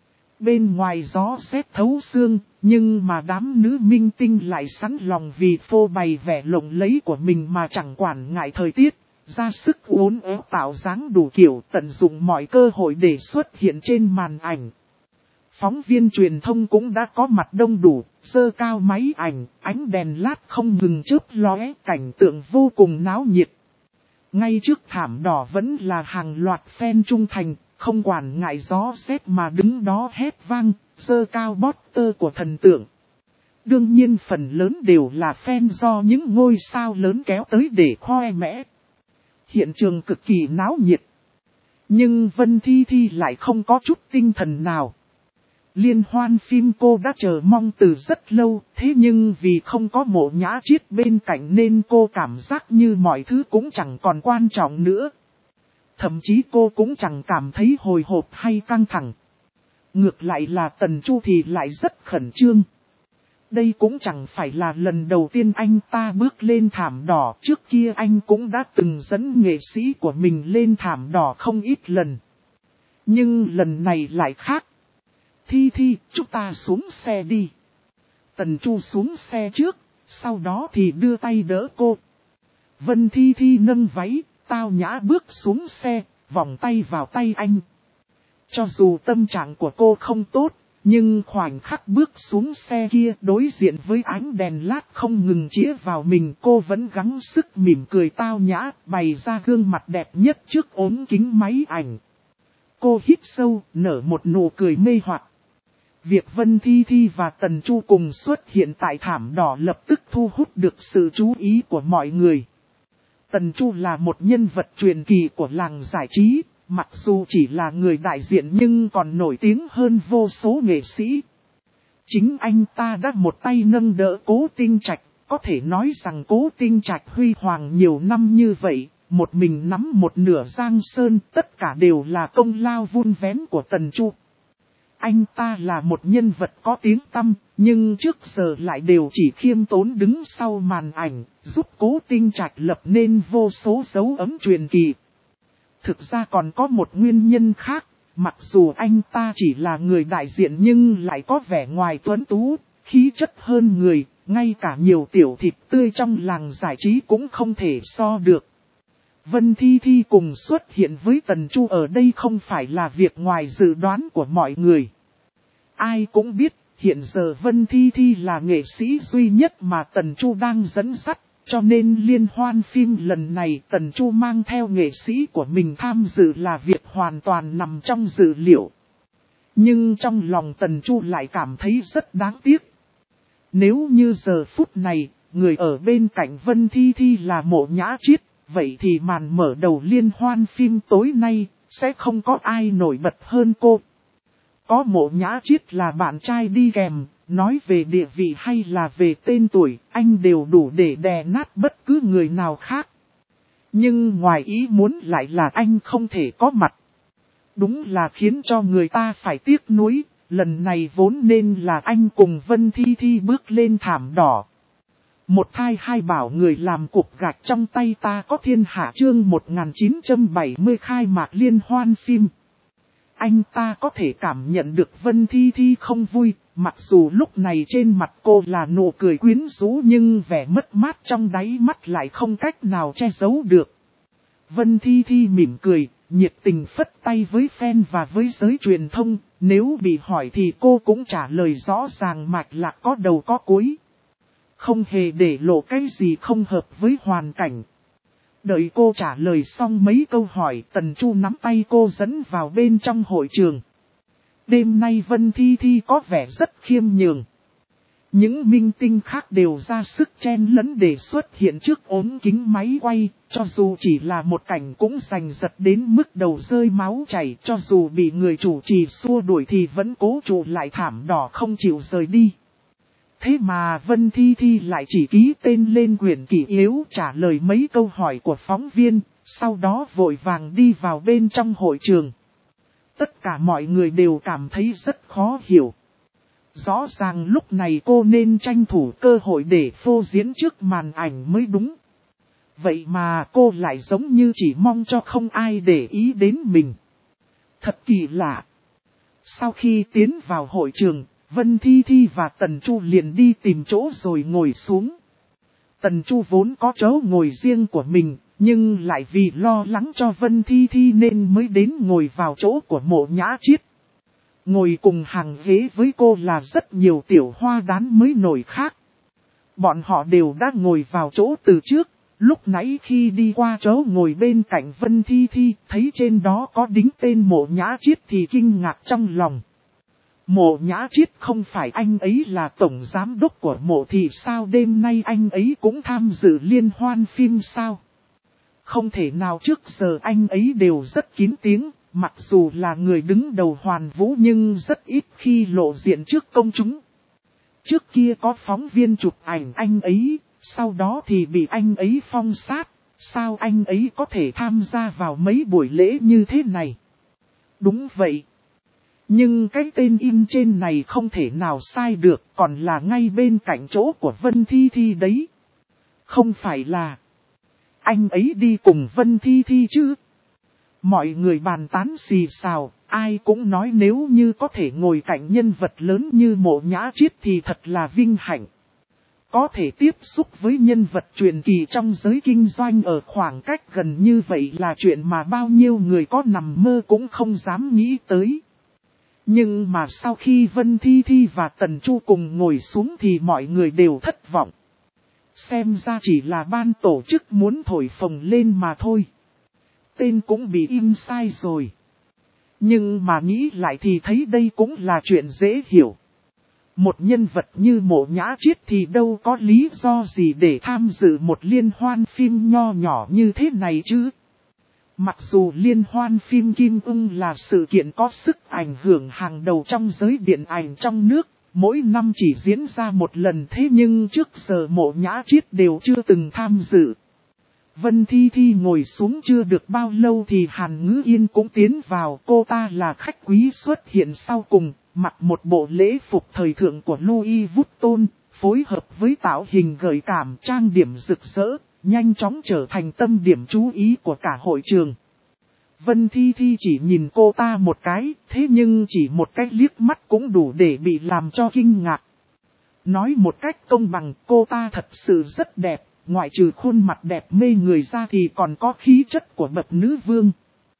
Bên ngoài gió rét thấu xương, nhưng mà đám nữ minh tinh lại sẵn lòng vì phô bày vẻ lộng lẫy của mình mà chẳng quản ngại thời tiết. Ra sức uốn éo tạo dáng đủ kiểu, tận dụng mọi cơ hội để xuất hiện trên màn ảnh. Phóng viên truyền thông cũng đã có mặt đông đủ, giơ cao máy ảnh, ánh đèn lát không ngừng chớp lóe, cảnh tượng vô cùng náo nhiệt. Ngay trước thảm đỏ vẫn là hàng loạt fan trung thành, không quản ngại gió rét mà đứng đó hét vang, giơ cao poster của thần tượng. Đương nhiên phần lớn đều là fan do những ngôi sao lớn kéo tới để khoe mẽ. Hiện trường cực kỳ náo nhiệt. Nhưng Vân Thi Thi lại không có chút tinh thần nào. Liên hoan phim cô đã chờ mong từ rất lâu, thế nhưng vì không có Mộ Nhã Chiết bên cạnh nên cô cảm giác như mọi thứ cũng chẳng còn quan trọng nữa. Thậm chí cô cũng chẳng cảm thấy hồi hộp hay căng thẳng. Ngược lại là Tần Chu thì lại rất khẩn trương. Đây cũng chẳng phải là lần đầu tiên anh ta bước lên thảm đỏ, trước kia anh cũng đã từng dẫn nghệ sĩ của mình lên thảm đỏ không ít lần. Nhưng lần này lại khác. Thi Thi, chúng ta xuống xe đi. Tần Chu xuống xe trước, sau đó thì đưa tay đỡ cô. Vân Thi Thi nâng váy, tao nhã bước xuống xe, vòng tay vào tay anh. Cho dù tâm trạng của cô không tốt, nhưng khoảnh khắc bước xuống xe kia đối diện với ánh đèn lát không ngừng chĩa vào mình, cô vẫn gắng sức mỉm cười tao nhã, bày ra gương mặt đẹp nhất trước ốm kính máy ảnh. Cô hít sâu, nở một nụ cười mê hoặc. Việc Vân Thi Thi và Tần Chu cùng xuất hiện tại thảm đỏ lập tức thu hút được sự chú ý của mọi người. Tần Chu là một nhân vật truyền kỳ của làng giải trí, mặc dù chỉ là người đại diện nhưng còn nổi tiếng hơn vô số nghệ sĩ. Chính anh ta đã một tay nâng đỡ Cố Tinh Trạch, có thể nói rằng Cố Tinh Trạch huy hoàng nhiều năm như vậy, một mình nắm một nửa Giang Sơn, tất cả đều là công lao vun vén của Tần Chu. Anh ta là một nhân vật có tiếng tăm, nhưng trước giờ lại đều chỉ khiêm tốn đứng sau màn ảnh, giúp Cố Tinh Trạch lập nên vô số dấu ấn truyền kỳ. Thực ra còn có một nguyên nhân khác, mặc dù anh ta chỉ là người đại diện nhưng lại có vẻ ngoài tuấn tú, khí chất hơn người, ngay cả nhiều tiểu thịt tươi trong làng giải trí cũng không thể so được. Vân Thi Thi cùng xuất hiện với Tần Chu ở đây không phải là việc ngoài dự đoán của mọi người. Ai cũng biết, hiện giờ Vân Thi Thi là nghệ sĩ duy nhất mà Tần Chu đang dẫn dắt, cho nên liên hoan phim lần này Tần Chu mang theo nghệ sĩ của mình tham dự là việc hoàn toàn nằm trong dự liệu. Nhưng trong lòng Tần Chu lại cảm thấy rất đáng tiếc. Nếu như giờ phút này, người ở bên cạnh Vân Thi Thi là Mộ Nhã Chiết, vậy thì màn mở đầu liên hoan phim tối nay, sẽ không có ai nổi bật hơn cô. Có Mộ Nhã Chiết là bạn trai đi kèm, nói về địa vị hay là về tên tuổi, anh đều đủ để đè nát bất cứ người nào khác. Nhưng ngoài ý muốn lại là anh không thể có mặt. Đúng là khiến cho người ta phải tiếc nuối, lần này vốn nên là anh cùng Vân Thi Thi bước lên thảm đỏ. Một thai hai bảo người làm cục gạch trong tay ta có thiên hạ chương 1970 khai mạc liên hoan phim. anh ta có thể cảm nhận được Vân Thi Thi không vui, mặc dù lúc này trên mặt cô là nụ cười quyến rũ nhưng vẻ mất mát trong đáy mắt lại không cách nào che giấu được. Vân Thi Thi mỉm cười, nhiệt tình phất tay với fan và với giới truyền thông, nếu bị hỏi thì cô cũng trả lời rõ ràng mạch lạc có đầu có cuối. Không hề để lộ cái gì không hợp với hoàn cảnh. Đợi cô trả lời xong mấy câu hỏi, Tần Chu nắm tay cô dẫn vào bên trong hội trường. Đêm nay Vân Thi Thi có vẻ rất khiêm nhường. Những minh tinh khác đều ra sức chen lấn để xuất hiện trước ốm kính máy quay, cho dù chỉ là một cảnh cũng giành giật đến mức đầu rơi máu chảy, cho dù bị người chủ trì xua đuổi thì vẫn cố trụ lại thảm đỏ không chịu rời đi. Thế mà Vân Thi Thi lại chỉ ký tên lên quyển kỷ yếu trả lời mấy câu hỏi của phóng viên, sau đó vội vàng đi vào bên trong hội trường. Tất cả mọi người đều cảm thấy rất khó hiểu. Rõ ràng lúc này cô nên tranh thủ cơ hội để phô diễn trước màn ảnh mới đúng. Vậy mà cô lại giống như chỉ mong cho không ai để ý đến mình. Thật kỳ lạ. Sau khi tiến vào hội trường, Vân Thi Thi và Tần Chu liền đi tìm chỗ rồi ngồi xuống. Tần Chu vốn có chỗ ngồi riêng của mình, nhưng lại vì lo lắng cho Vân Thi Thi nên mới đến ngồi vào chỗ của Mộ Nhã Chiết. Ngồi cùng hàng ghế với cô là rất nhiều tiểu hoa đán mới nổi khác. Bọn họ đều đã ngồi vào chỗ từ trước, lúc nãy khi đi qua chỗ ngồi bên cạnh Vân Thi Thi, thấy trên đó có đính tên Mộ Nhã Chiết thì kinh ngạc trong lòng. Mộ Nhã Chiết không phải anh ấy là tổng giám đốc của Mộ thì sao đêm nay anh ấy cũng tham dự liên hoan phim sao? Không thể nào, trước giờ anh ấy đều rất kín tiếng, mặc dù là người đứng đầu Hoàn Vũ nhưng rất ít khi lộ diện trước công chúng. Trước kia có phóng viên chụp ảnh anh ấy, sau đó thì bị anh ấy phong sát, sao anh ấy có thể tham gia vào mấy buổi lễ như thế này? Đúng vậy. Nhưng cái tên in trên này không thể nào sai được, còn là ngay bên cạnh chỗ của Vân Thi Thi đấy. Không phải là anh ấy đi cùng Vân Thi Thi chứ? Mọi người bàn tán xì xào, ai cũng nói nếu như có thể ngồi cạnh nhân vật lớn như Mộ Nhã Chiết thì thật là vinh hạnh. Có thể tiếp xúc với nhân vật truyền kỳ trong giới kinh doanh ở khoảng cách gần như vậy là chuyện mà bao nhiêu người có nằm mơ cũng không dám nghĩ tới. Nhưng mà sau khi Vân Thi Thi và Tần Chu cùng ngồi xuống thì mọi người đều thất vọng. Xem ra chỉ là ban tổ chức muốn thổi phồng lên mà thôi. Tên cũng bị in sai rồi. Nhưng mà nghĩ lại thì thấy đây cũng là chuyện dễ hiểu. Một nhân vật như Mộ Nhã Chiết thì đâu có lý do gì để tham dự một liên hoan phim nho nhỏ như thế này chứ. Mặc dù liên hoan phim Kim Ưng là sự kiện có sức ảnh hưởng hàng đầu trong giới điện ảnh trong nước, mỗi năm chỉ diễn ra một lần, thế nhưng trước giờ Mộ Nhã Chiết đều chưa từng tham dự. Vân Thi Thi ngồi xuống chưa được bao lâu thì Hàn Ngữ Yên cũng tiến vào, cô ta là khách quý xuất hiện sau cùng, mặc một bộ lễ phục thời thượng của Louis Vuitton, phối hợp với tạo hình gợi cảm trang điểm rực rỡ, nhanh chóng trở thành tâm điểm chú ý của cả hội trường. Vân Thi Thi chỉ nhìn cô ta một cái, thế nhưng chỉ một cái liếc mắt cũng đủ để bị làm cho kinh ngạc. Nói một cách công bằng, cô ta thật sự rất đẹp, ngoại trừ khuôn mặt đẹp mê người ra thì còn có khí chất của bậc nữ vương.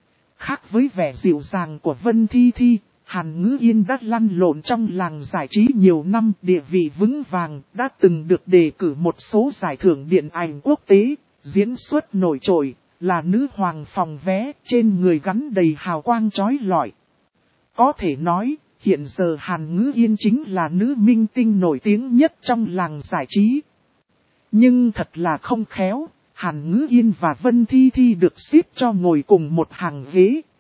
Khác với vẻ dịu dàng của Vân Thi Thi, Hàn Ngữ Yên đã lăn lộn trong làng giải trí nhiều năm, địa vị vững vàng, đã từng được đề cử một số giải thưởng điện ảnh quốc tế, diễn xuất nổi trội, là nữ hoàng phòng vé, trên người gắn đầy hào quang chói lọi. Có thể nói, hiện giờ Hàn Ngữ Yên chính là nữ minh tinh nổi tiếng nhất trong làng giải trí. Nhưng thật là không khéo, Hàn Ngữ Yên và Vân Thi Thi được xếp cho ngồi cùng một hàng ghế,